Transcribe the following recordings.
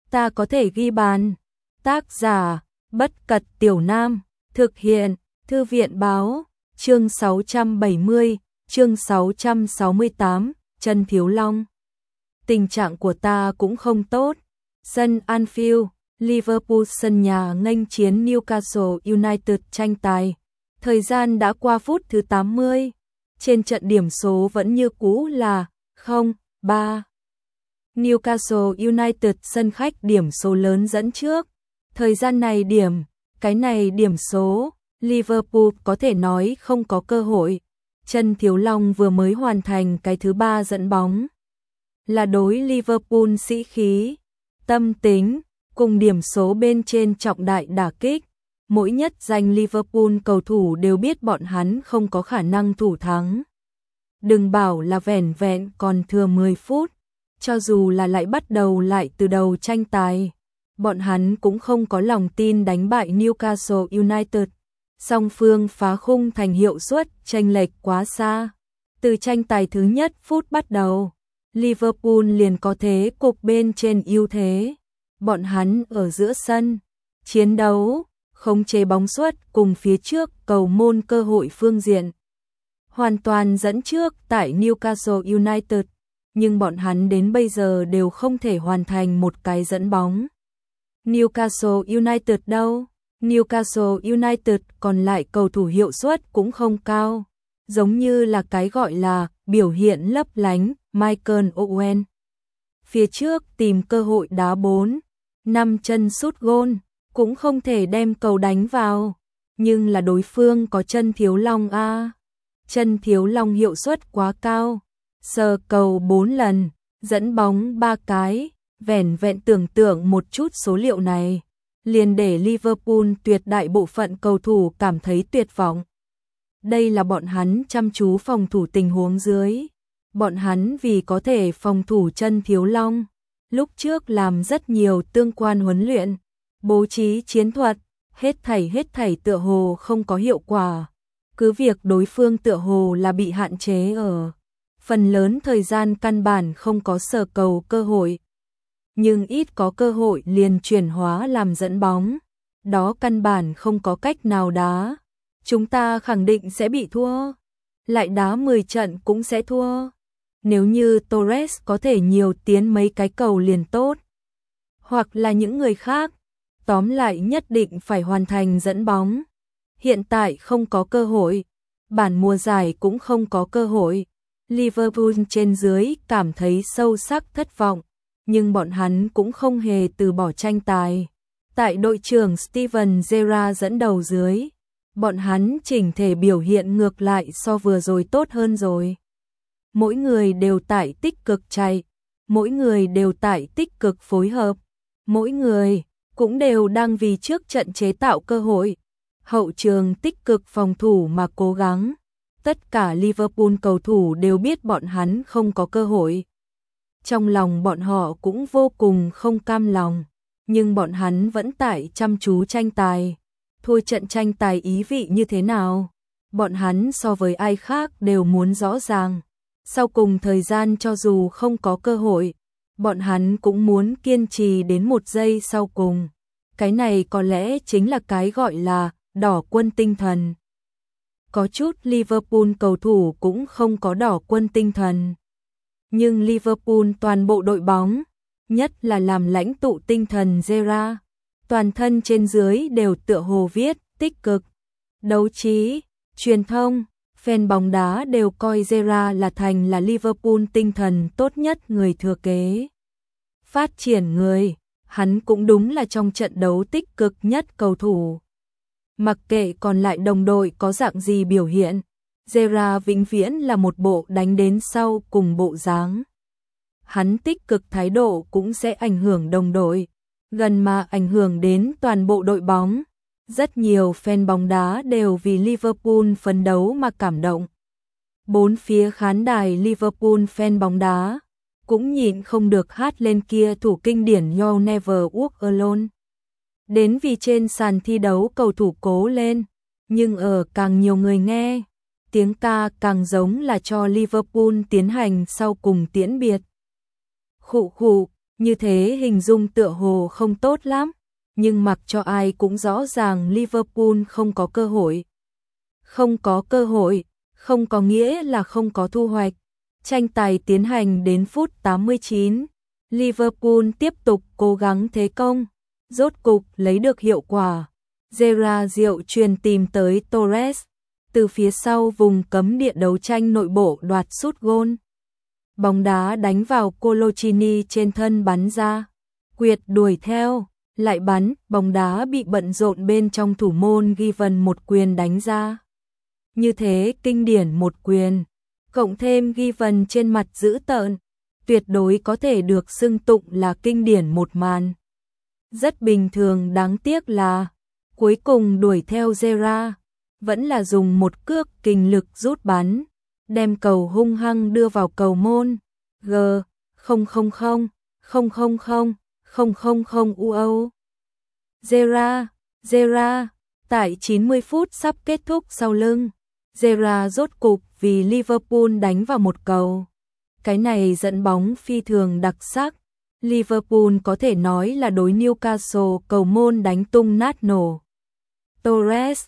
ta có thể ghi bàn. Tác giả, Bất Cật Tiểu Nam, thực hiện, Thư viện Báo, chương 670, chương 668, Chân Thiếu Long. Tình trạng của ta cũng không tốt. Sân Anfield, Liverpool sân nhà nghênh chiến Newcastle United tranh tài. Thời gian đã qua phút thứ 80. Trên trận điểm số vẫn như cũ là 0-3. Newcastle United sân khách điểm số lớn dẫn trước. Thời gian này cái này điểm số, Liverpool có thể nói không có cơ hội. Chân Thiếu Long vừa mới hoàn thành cái thứ 3 dẫn bóng. Là đối Liverpool sĩ khí, tâm tính, cùng điểm số bên trên trọng đại đả kích. Mỗi nhất danh Liverpool cầu thủ đều biết bọn hắn không có khả năng thủ thắng. Đừng bảo là vẻn vẹn còn thừa 10 phút, cho dù là lại bắt đầu lại từ đầu tranh tài, bọn hắn cũng không có lòng tin đánh bại Newcastle United. Song phương phá khung thành hiệu suất chênh lệch quá xa. Từ tranh tài thứ nhất phút bắt đầu, Liverpool liền có thế cục bên trên ưu thế. Bọn hắn ở giữa sân, chiến đấu, khống chế bóng suất cùng phía trước cầu môn cơ hội phương diện. Hoàn toàn dẫn trước tại Newcastle United, nhưng bọn hắn đến bây giờ đều không thể hoàn thành một cái dẫn bóng. Newcastle United đâu? Newcastle United còn lại cầu thủ hiệu suất cũng không cao, giống như là cái gọi là biểu hiện lấp lánh Michael Owen. Phía trước tìm cơ hội đá 4-5 chân sút gôn, cũng không thể đem cầu đánh vào, nhưng là đối phương có Chân Thiếu Long a. Chân Thiếu Long hiệu suất quá cao, sờ cầu 4 lần, dẫn bóng 3 cái, vẻn vẹn tưởng tượng một chút số liệu này, liền để Liverpool tuyệt đại bộ phận cầu thủ cảm thấy tuyệt vọng. Đây là bọn hắn chăm chú phòng thủ tình huống dưới. Bọn hắn vì có thể phòng thủ Chân Thiếu Long, lúc trước làm rất nhiều tương quan huấn luyện, bố trí chiến thuật, hết thảy tựa hồ không có hiệu quả. Cứ việc đối phương tựa hồ là bị hạn chế ở phần lớn thời gian căn bản không có sờ cầu cơ hội, nhưng ít có cơ hội liền chuyển hóa làm dẫn bóng, đó căn bản không có cách nào đá. Chúng ta khẳng định sẽ bị thua, lại đá 10 trận cũng sẽ thua. Nếu như Torres có thể nhiều tiến mấy cái cầu liền tốt, hoặc là những người khác, tóm lại nhất định phải hoàn thành dẫn bóng. Hiện tại không có cơ hội, bản mùa giải cũng không có cơ hội. Liverpool trên dưới cảm thấy sâu sắc thất vọng, nhưng bọn hắn cũng không hề từ bỏ tranh tài. Tại đội trưởng Steven Gerrard dẫn đầu dưới, bọn hắn chỉnh thể biểu hiện ngược lại so vừa rồi tốt hơn rồi. Mỗi người đều tại tích cực chạy, mỗi người đều tại tích cực phối hợp, mỗi người cũng đều đang vì trước trận chế tạo cơ hội. Hậu trường tích cực phòng thủ mà cố gắng. Tất cả Liverpool cầu thủ đều biết bọn hắn không có cơ hội. Trong lòng bọn họ cũng vô cùng không cam lòng, nhưng bọn hắn vẫn tại chăm chú tranh tài. Thua trận tranh tài ý vị như thế nào? Bọn hắn so với ai khác đều muốn rõ ràng. Sau cùng thời gian cho dù không có cơ hội, bọn hắn cũng muốn kiên trì đến 1 giây sau cùng. Cái này có lẽ chính là cái gọi là đỏ quân tinh thần. Có chút Liverpool cầu thủ cũng không có đỏ quân tinh thần. Nhưng Liverpool toàn bộ đội bóng, nhất là làm lãnh tụ tinh thần Gerrard, toàn thân trên dưới đều tựa hồ viết tích cực, đấu trí, truyền thông, fan bóng đá đều coi Gerrard là Liverpool tinh thần tốt nhất người thừa kế. Phát triển người, hắn cũng đúng là trong trận đấu tích cực nhất cầu thủ. Mặc kệ còn lại đồng đội có dạng gì biểu hiện, Gerrard vĩnh viễn là một bộ đánh đến sau cùng bộ dáng. Hắn tích cực thái độ cũng sẽ ảnh hưởng đồng đội, gần mà ảnh hưởng đến toàn bộ đội bóng. Rất nhiều fan bóng đá đều vì Liverpool phấn đấu mà cảm động. Bốn phía khán đài Liverpool fan bóng đá cũng nhịn không được hát lên kia thủ kinh điển You'll Never Walk Alone. Đến vì trên sàn thi đấu cầu thủ cố lên, nhưng ở càng nhiều người nghe, tiếng ca càng giống là cho Liverpool tiến hành sau cùng tiễn biệt. Khụ khụ, Như thế hình dung tựa hồ không tốt lắm, nhưng mặc cho ai cũng rõ ràng Liverpool không có cơ hội. Không có cơ hội, không có nghĩa là không có thu hoạch. Tranh tài tiến hành đến phút 89, Liverpool tiếp tục cố gắng thế công, rốt cục lấy được hiệu quả. Gerrard diệu truyền tìm tới Torres, từ phía sau vùng cấm địa đấu tranh nội bộ đoạt sút gôn. Bóng đá đánh vào Coloccini trên thân bắn ra, Quyệt đuổi theo, lại bắn, bóng đá bị bận rộn bên trong thủ môn Given một quyền đánh ra. Như thế kinh điển một quyền, cộng thêm Given trên mặt dữ tợn, tuyệt đối có thể được xưng tụng là kinh điển một màn. Rất bình thường, đáng tiếc là cuối cùng đuổi theo Gerrard, vẫn là dùng một cước kình lực rút bắn, đem cầu hung hăng đưa vào cầu môn. G000 UO. Gerrard, tại 90 phút sắp kết thúc sau lưng, Gerrard rốt cục vì Liverpool đánh vào một cầu. Cái này dẫn bóng phi thường đặc sắc. Liverpool có thể nói là đối Newcastle cầu môn đánh tung nát nổ. Torres,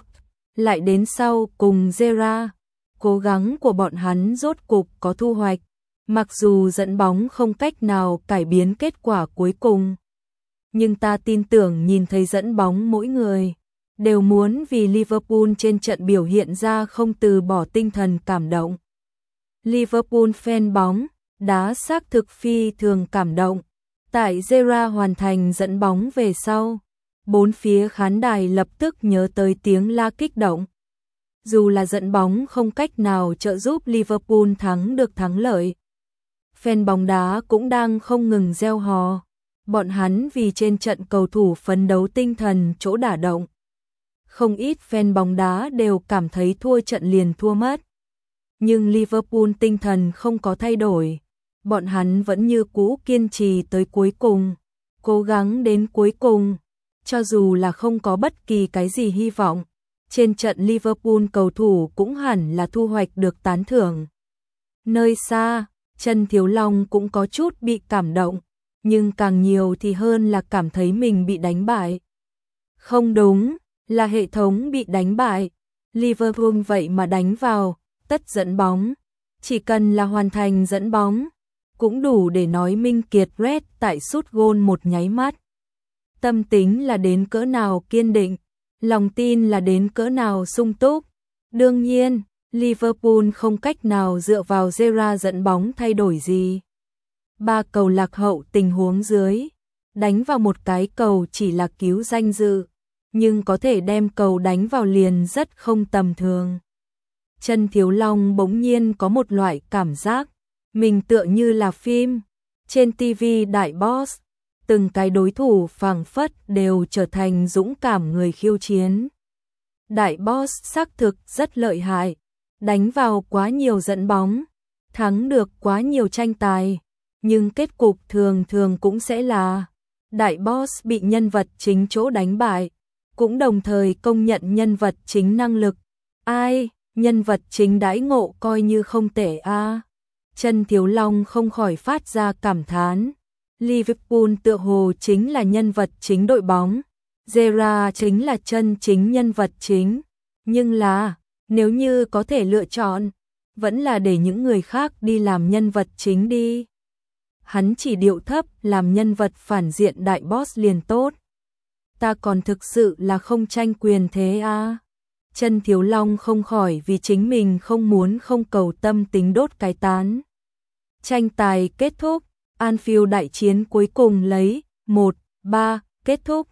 lại đến sau cùng Gerrard, cố gắng của bọn hắn rốt cục có thu hoạch, mặc dù dẫn bóng không cách nào cải biến kết quả cuối cùng. Nhưng ta tin tưởng nhìn thấy dẫn bóng mỗi người đều muốn vì Liverpool trên trận biểu hiện ra không từ bỏ tinh thần cảm động. Liverpool fan bóng đá xác thực phi thường cảm động. Tại Gerrard hoàn thành dẫn bóng về sau, bốn phía khán đài lập tức nhớ tới tiếng la kích động. Dù là dẫn bóng không cách nào trợ giúp Liverpool thắng được thắng lợi, fan bóng đá cũng đang không ngừng reo hò. Bọn hắn vì trên trận cầu thủ phấn đấu tinh thần chỗ đả động. Không ít fan bóng đá đều cảm thấy thua trận liền thua mất. Nhưng Liverpool tinh thần không có thay đổi. Bọn hắn vẫn như cũ kiên trì tới cuối cùng, cố gắng đến cuối cùng. Cho dù là không có bất kỳ cái gì hy vọng, trên trận Liverpool cầu thủ cũng hẳn là thu hoạch được tán thưởng. Nơi xa, Trần Thiếu Long cũng có chút bị cảm động, nhưng càng nhiều thì hơn là cảm thấy mình bị đánh bại. Không đúng, là hệ thống bị đánh bại. Liverpool vậy mà đánh vào tất dẫn bóng, chỉ cần là hoàn thành dẫn bóng, cũng đủ để nói minh kiệt Red tại sút gôn một nháy mắt. Tâm tính là đến cỡ nào kiên định, lòng tin là đến cỡ nào sung túc. Đương nhiên, Liverpool không cách nào dựa vào Gerrard dẫn bóng thay đổi gì. 3 cầu lạc hậu tình huống dưới, đánh vào một cái cầu chỉ là cứu danh dự, nhưng có thể đem cầu đánh vào liền rất không tầm thường. Trần Thiếu Long bỗng nhiên có một loại cảm giác, mình tựa như là phim trên TV Đại Boss, từng cái đối thủ phảng phất đều trở thành dũng cảm người khiêu chiến. Đại Boss xác thực rất lợi hại, đánh vào quá nhiều dẫn bóng, thắng được quá nhiều tranh tài, nhưng kết cục thường thường cũng sẽ là Đại Boss bị nhân vật chính chỗ đánh bại, cũng đồng thời công nhận nhân vật chính năng lực. Ai, nhân vật chính đãi ngộ coi như không tệ a. Trần Thiếu Long không khỏi phát ra cảm thán. Liverpool tựa hồ chính là nhân vật chính đội bóng, Gerrard chính là chân chính nhân vật chính, nhưng là, nếu như có thể lựa chọn, vẫn là để những người khác đi làm nhân vật chính đi. Hắn chỉ điệu thấp làm nhân vật phản diện đại boss liền tốt. Ta còn thực sự là không tranh quyền thế a. Trần Thiếu Long không khỏi vì chính mình không muốn không cầu tâm tính đốt cái tán. Tranh tài kết thúc, Anfield đại chiến cuối cùng lấy 1-3 kết thúc.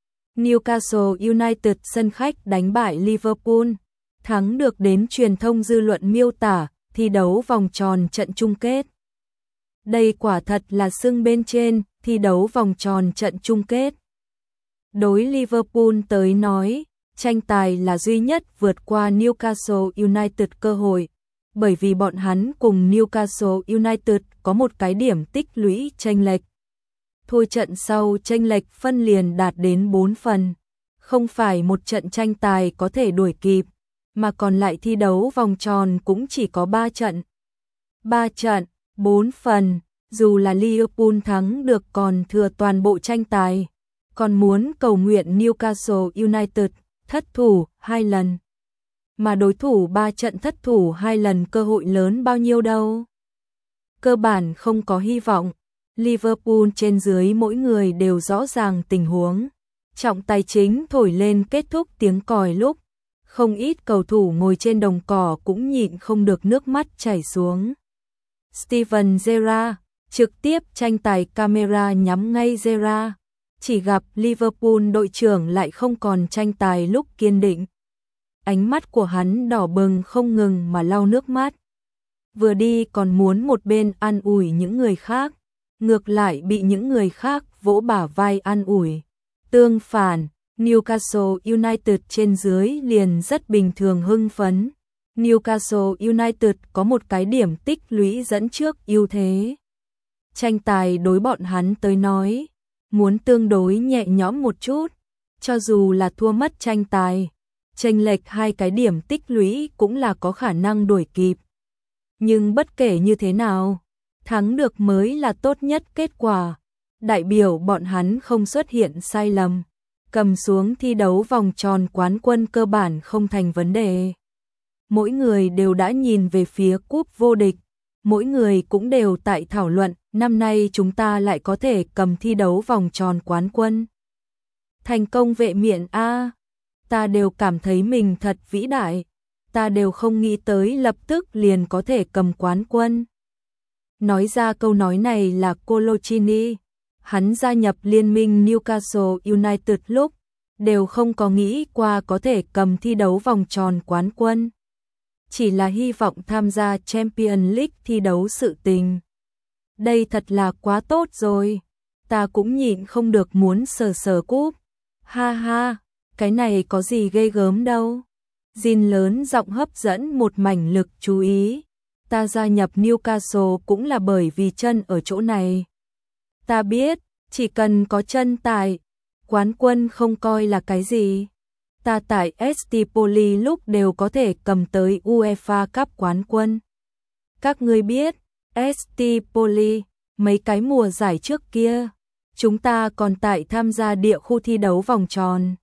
Newcastle United sân khách đánh bại Liverpool, thắng được đến truyền thông dư luận miêu tả thi đấu vòng tròn trận chung kết. Đây quả thật là xưng bên trên thi đấu vòng tròn trận chung kết. Đối Liverpool tới nói, tranh tài là duy nhất vượt qua Newcastle United cơ hội, bởi vì bọn hắn cùng Newcastle United có một cái điểm tích lũy chênh lệch. Thôi trận sau chênh lệch phân liền đạt đến 4 phần, không phải một trận tranh tài có thể đuổi kịp, mà còn lại thi đấu vòng tròn cũng chỉ có 3 trận. 3 trận, 4 phần, dù là Liverpool thắng được còn thừa toàn bộ tranh tài, còn muốn cầu nguyện Newcastle United thất thủ 2 lần. Mà đối thủ 3 trận thất thủ 2 lần cơ hội lớn bao nhiêu đâu. Cơ bản không có hy vọng. Liverpool trên dưới mỗi người đều rõ ràng tình huống. Trọng tài chính thổi lên kết thúc tiếng còi lúc. Không ít cầu thủ ngồi trên đồng cỏ cũng nhịn không được nước mắt chảy xuống. Steven Gerrard trực tiếp tranh tài camera nhắm ngay Gerrard. Chỉ gặp Liverpool đội trưởng lại không còn tranh tài lúc kiên định. Ánh mắt của hắn đỏ bừng không ngừng mà lau nước mắt. Vừa đi còn muốn một bên an ủi những người khác, ngược lại bị những người khác vỗ bả vai an ủi. Tương phản, Newcastle United trên dưới liền rất bình thường hưng phấn. Newcastle United có một cái điểm tích lũy dẫn trước ưu thế. Tranh tài đối bọn hắn tới nói, muốn tương đối nhẹ nhõm một chút, cho dù là thua mất tranh tài, chênh lệch 2 cái điểm tích lũy cũng là có khả năng đuổi kịp. Nhưng bất kể như thế nào, thắng được mới là tốt nhất kết quả. Đại biểu bọn hắn không xuất hiện sai lầm, cầm xuống thi đấu vòng tròn quán quân cơ bản không thành vấn đề. Mỗi người đều đã nhìn về phía cúp vô địch, mỗi người cũng đều tại thảo luận, năm nay chúng ta lại có thể cầm thi đấu vòng tròn quán quân. Thành công vệ miện a, ta đều cảm thấy mình thật vĩ đại, ta đều không nghĩ tới lập tức liền có thể cầm quán quân. Nói ra câu nói này là Coloccini, hắn gia nhập liên minh Newcastle United lúc, đều không có nghĩ qua có thể cầm thi đấu vòng tròn quán quân. Chỉ là hy vọng tham gia Champions League thi đấu sự tình. Đây thật là quá tốt rồi, ta cũng nhịn không được muốn sờ cúp. Ha ha, cái này có gì ghê gớm đâu. Jin lớn giọng hấp dẫn một mảnh lực chú ý. Ta gia nhập Newcastle cũng là bởi vì chân ở chỗ này. Ta biết, chỉ cần có chân tại, quán quân không coi là cái gì. Ta tại Stipoli lúc đều có thể cầm tới UEFA Cup quán quân. Các ngươi biết, Stipoli, mấy cái mùa giải trước kia, chúng ta còn tại tham gia địa khu thi đấu vòng tròn.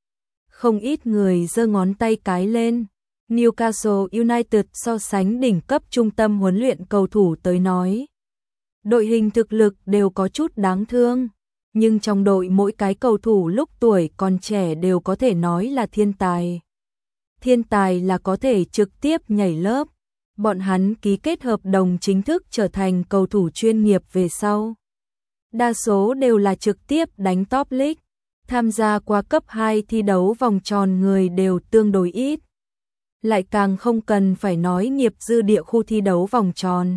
Không ít người giơ ngón tay cái lên. Newcastle United so sánh đỉnh cấp trung tâm huấn luyện cầu thủ tới nói. Đội hình thực lực đều có chút đáng thương, nhưng trong đội mỗi cái cầu thủ lúc tuổi còn trẻ đều có thể nói là thiên tài. Thiên tài là có thể trực tiếp nhảy lớp, bọn hắn ký kết hợp đồng chính thức trở thành cầu thủ chuyên nghiệp về sau. Đa số đều là trực tiếp đánh top league, tham gia qua cấp 2 thi đấu vòng tròn người đều tương đối ít. Lại càng không cần phải nói nghiệp dư địa khu thi đấu vòng tròn.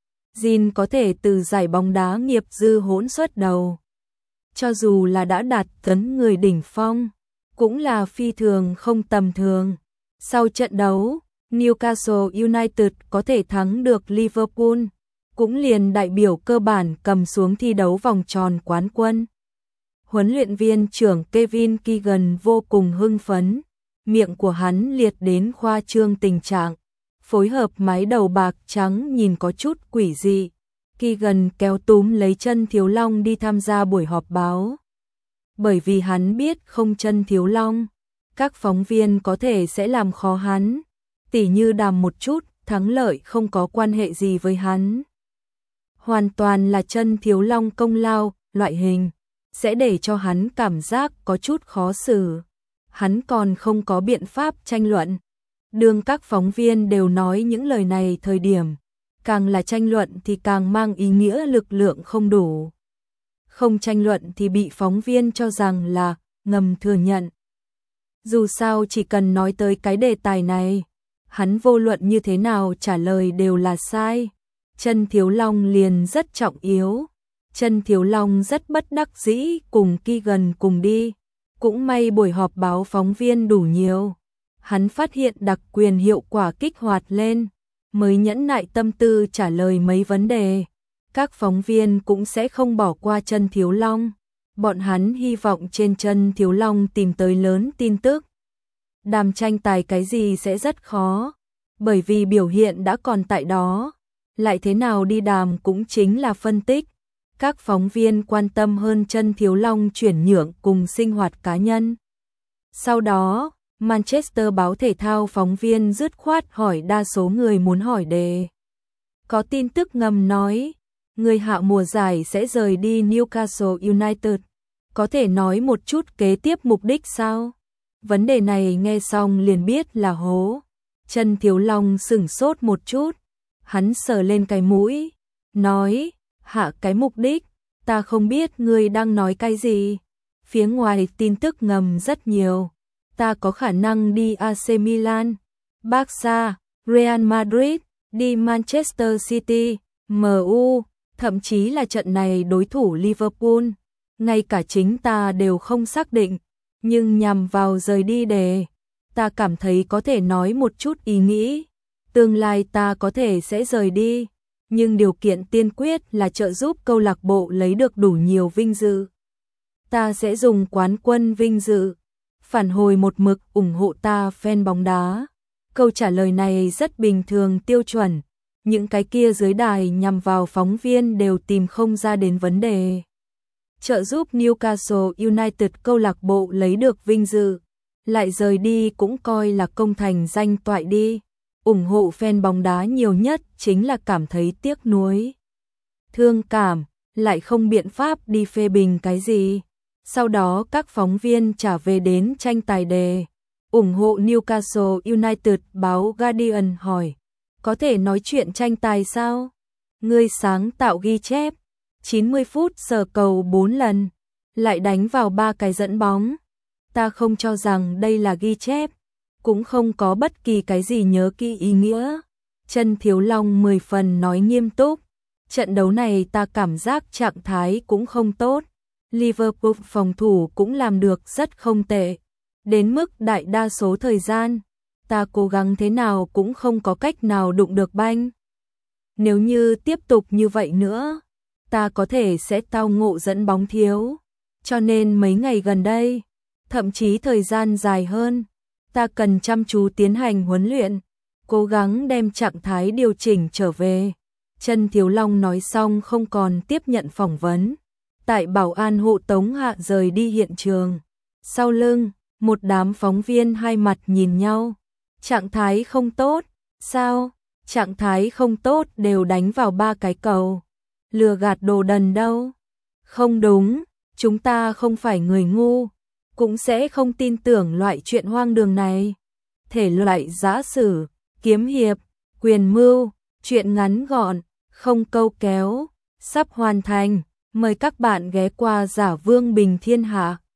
Jin có thể từ giải bóng đá nghiệp dư hỗn xuất đầu. Cho dù là đã đạt tấn người đỉnh phong, cũng là phi thường không tầm thường. Sau trận đấu, Newcastle United có thể thắng được Liverpool, cũng liền đại biểu cơ bản cầm xuống thi đấu vòng tròn quán quân. Huấn luyện viên trưởng Kevin Keegan vô cùng hưng phấn, miệng của hắn liệt đến khoa trương tình trạng, phối hợp mái đầu bạc trắng nhìn có chút quỷ dị. Keegan kéo túm lấy chân Thiếu Long đi tham gia buổi họp báo. Bởi vì hắn biết không chân Thiếu Long, các phóng viên có thể sẽ làm khó hắn, tỉ như đàm một chút, thắng lợi không có quan hệ gì với hắn. Hoàn toàn là chân Thiếu Long công lao, loại hình, sẽ để cho hắn cảm giác có chút khó xử. Hắn còn không có biện pháp tranh luận. Đương các phóng viên đều nói những lời này thời điểm, càng là tranh luận thì càng mang ý nghĩa lực lượng không đủ. Không tranh luận thì bị phóng viên cho rằng là ngầm thừa nhận. Dù sao chỉ cần nói tới cái đề tài này, hắn vô luận như thế nào trả lời đều là sai. Chân Thiếu Long liền rất trọng yếu. Chân Thiếu Long rất bất đắc dĩ cùng Keegan cùng đi. Cũng may buổi họp báo phóng viên đủ nhiều. Hắn phát hiện đặc quyền hiệu quả kích hoạt lên, mới nhẫn nại tâm tư trả lời mấy vấn đề. Các phóng viên cũng sẽ không bỏ qua chân Thiếu Long. Bọn hắn hy vọng trên chân Thiếu Long tìm tới lớn tin tức. Đàm tranh tài cái gì sẽ rất khó, bởi vì biểu hiện đã còn tại đó. lại thế nào đi đàm cũng chính là phân tích. Các phóng viên quan tâm hơn Trân Thiếu Long chuyển nhượng cùng sinh hoạt cá nhân. Sau đó, Manchester báo thể thao phóng viên dứt khoát hỏi đa số người muốn hỏi đề. Có tin tức ngầm nói, người hạ mùa giải sẽ rời đi Newcastle United. Có thể nói một chút kế tiếp mục đích sao? Vấn đề này nghe xong liền biết là hố. Trân Thiếu Long sửng sốt một chút. Hắn sờ lên cái mũi, nói, hạ cái mục đích, ta không biết ngươi đang nói cái gì. Phía ngoài tin tức ngầm rất nhiều. Ta có khả năng đi AC Milan, Barca, Real Madrid, đi Manchester City, MU, thậm chí là trận này đối thủ Liverpool. Ngay cả chính ta đều không xác định, nhưng nhằm vào rời đi đề, ta cảm thấy có thể nói một chút ý nghĩ. Tương lai ta có thể sẽ rời đi, nhưng điều kiện tiên quyết là trợ giúp câu lạc bộ lấy được đủ nhiều vinh dự. Ta sẽ dùng quán quân vinh dự, phản hồi một mực ủng hộ ta fan bóng đá. Câu trả lời này rất bình thường tiêu chuẩn, những cái kia dưới đài nhằm vào phóng viên đều tìm không ra đến vấn đề. Trợ giúp Newcastle United câu lạc bộ lấy được vinh dự, lại rời đi cũng coi là công thành danh toại đi. Ủng hộ fan bóng đá nhiều nhất chính là cảm thấy tiếc nuối, thương cảm, lại không biện pháp đi phê bình cái gì. Sau đó các phóng viên trả về đến tranh tài đề. Ủng hộ Newcastle United, báo Guardian hỏi, có thể nói chuyện tranh tài sao? Ngươi sáng tạo ghi chép, 90 phút sờ cầu 4 lần, lại đánh vào 3 cái dẫn bóng. Ta không cho rằng đây là ghi chép, cũng không có bất kỳ cái gì nhớ kỹ ý nghĩa. Trân Thiếu Long 10 phần nói nghiêm túc. Trận đấu này ta cảm giác trạng thái cũng không tốt. Liverpool phòng thủ cũng làm được rất không tệ. Đến mức đại đa số thời gian, ta cố gắng thế nào cũng không có cách nào đụng được banh. Nếu như tiếp tục như vậy nữa, ta có thể sẽ tao ngộ dẫn bóng thiếu. Cho nên mấy ngày gần đây, thậm chí thời gian dài hơn, ta cần chăm chú tiến hành huấn luyện, cố gắng đem trạng thái điều chỉnh trở về. Trân Thiếu Long nói xong không còn tiếp nhận phỏng vấn. Tại bảo an hộ tống hạ rời đi hiện trường. Sau lưng, một đám phóng viên hai mặt nhìn nhau. Trạng thái không tốt, sao? Trạng thái không tốt đều đánh vào 3 cái cầu. Lừa gạt đồ đần đâu. Không đúng, chúng ta không phải người ngu, cũng sẽ không tin tưởng loại chuyện hoang đường này. Thể loại giã sử, kiếm hiệp, quyền mưu, chuyện ngắn gọn, không câu kéo, sắp hoàn thành. Mời các bạn ghé qua Giả Vương Bình Thiên Hạ.